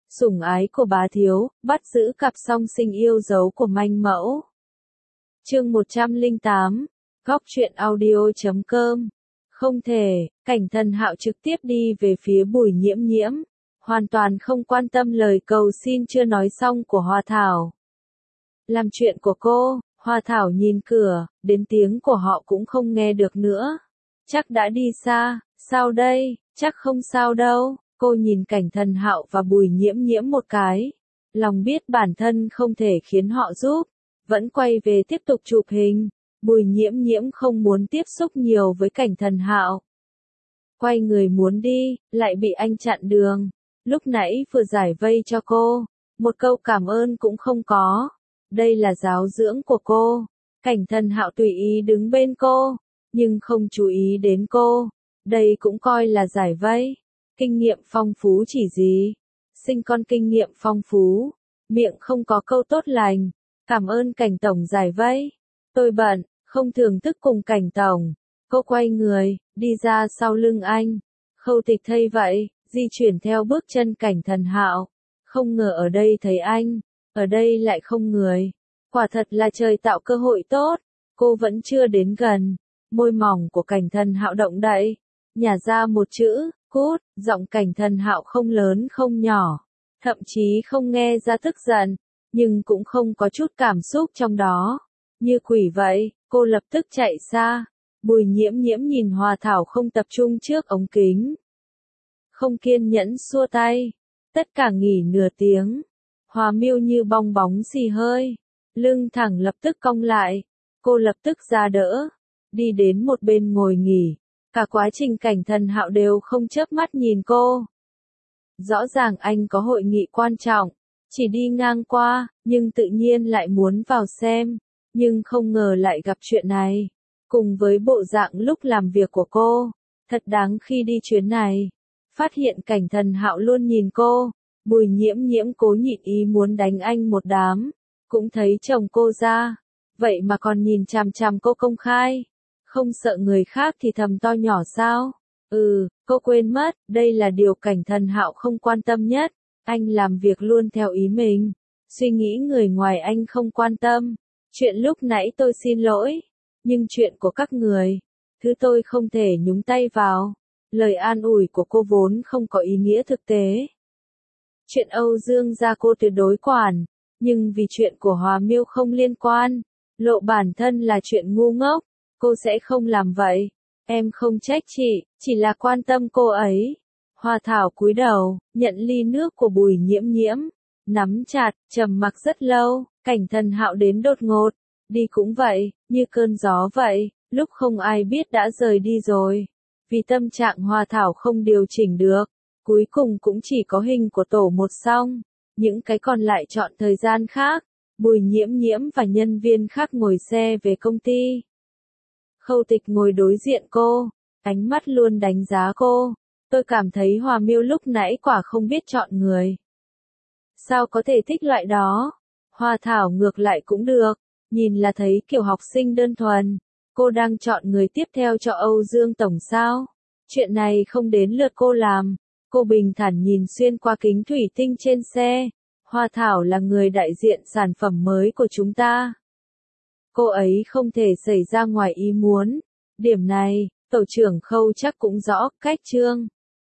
sủng ái của bá thiếu, bắt giữ cặp song sinh yêu dấu của manh mẫu. Chương 108, góc truyện audio.com. Không thể, Cảnh Thần Hạo trực tiếp đi về phía Bùi Nhiễm Nhiễm, hoàn toàn không quan tâm lời cầu xin chưa nói xong của Hoa Thảo. Làm chuyện của cô, Hoa Thảo nhìn cửa, đến tiếng của họ cũng không nghe được nữa. Chắc đã đi xa, sao đây, chắc không sao đâu. Cô nhìn Cảnh Thần Hạo và Bùi Nhiễm Nhiễm một cái, lòng biết bản thân không thể khiến họ giúp, vẫn quay về tiếp tục chụp hình. Bùi Nhiễm Nhiễm không muốn tiếp xúc nhiều với Cảnh Thần Hạo. Quay người muốn đi, lại bị anh chặn đường. Lúc nãy vừa giải vây cho cô, một câu cảm ơn cũng không có. Đây là giáo dưỡng của cô. Cảnh Thần Hạo tùy ý đứng bên cô, nhưng không chú ý đến cô. Đây cũng coi là giải vây. Kinh nghiệm phong phú chỉ gì? Sinh con kinh nghiệm phong phú. Miệng không có câu tốt lành. Cảm ơn Cảnh Tổng giải vây. Tôi bận, không thưởng thức cùng Cảnh Tổng. Cô quay người, đi ra sau lưng anh. Khâu Tịch thấy vậy, di chuyển theo bước chân Cảnh Thần Hạo. Không ngờ ở đây thấy anh, ở đây lại không người. Quả thật là trời tạo cơ hội tốt. Cô vẫn chưa đến gần. Môi mỏng của Cảnh Thần Hạo động đậy, nhả ra một chữ, cút. Giọng Cảnh Thần Hạo không lớn không nhỏ, thậm chí không nghe ra tức giận, nhưng cũng không có chút cảm xúc trong đó. Như quỷ vậy, cô lập tức chạy xa. Bùi Nhiễm Nhiễm nhìn Hoa Thảo không tập trung trước ống kính, không kiên nhẫn xua tay. Tất cả nghỉ nửa tiếng. Hoa Miêu như bong bóng xì hơi, lưng thẳng lập tức cong lại. Cô lập tức ra đỡ, đi đến một bên ngồi nghỉ. Cả quá trình Cảnh Thần Hạo đều không chớp mắt nhìn cô. Rõ ràng anh có hội nghị quan trọng, chỉ đi ngang qua, nhưng tự nhiên lại muốn vào xem. Nhưng không ngờ lại gặp chuyện này. Cùng với bộ dạng lúc làm việc của cô, thật đáng khi đi chuyến này. Phát hiện Cảnh Thần Hạo luôn nhìn cô, Bùi Nhiễm Nhiễm cố nhịn ý muốn đánh anh một đám. Cũng thấy chồng cô ra, vậy mà còn nhìn chằm chằm cô công khai. Không sợ người khác thì thầm to nhỏ sao? Cô quên mất, đây là điều Cảnh Thần Hạo không quan tâm nhất. Anh làm việc luôn theo ý mình, suy nghĩ người ngoài anh không quan tâm. Chuyện lúc nãy tôi xin lỗi, nhưng chuyện của các người, thứ tôi không thể nhúng tay vào. Lời an ủi của cô vốn không có ý nghĩa thực tế. Chuyện Âu Dương gia cô tuyệt đối quản, nhưng vì chuyện của Hoa Miêu không liên quan, lộ bản thân là chuyện ngu ngốc, cô sẽ không làm vậy. Em không trách chị, chỉ là quan tâm cô ấy. Hoa Thảo cúi đầu, nhận ly nước của Bùi Nhiễm Nhiễm, nắm chặt, trầm mặc rất lâu. Cảnh Thần Hạo đến đột ngột, đi cũng vậy, như cơn gió vậy, lúc không ai biết đã rời đi rồi. Vì tâm trạng Hoa Thảo không điều chỉnh được, cuối cùng cũng chỉ có hình của tổ một xong, những cái còn lại chọn thời gian khác. Bùi Nhiễm Nhiễm và nhân viên khác ngồi xe về công ty. Khâu Tịch ngồi đối diện cô, ánh mắt luôn đánh giá cô. Tôi cảm thấy Hoa Miêu lúc nãy quả không biết chọn người. Sao có thể thích loại đó? Hoa Thảo ngược lại cũng được, nhìn là thấy kiểu học sinh đơn thuần. Cô đang chọn người tiếp theo cho Âu Dương Tổng sao? Chuyện này không đến lượt cô làm. Cô bình thản nhìn xuyên qua kính thủy tinh trên xe. Hoa Thảo là người đại diện sản phẩm mới của chúng ta. Cô ấy không thể xảy ra ngoài ý muốn. Điểm này, tổ trưởng Khâu chắc cũng rõ. Cách chương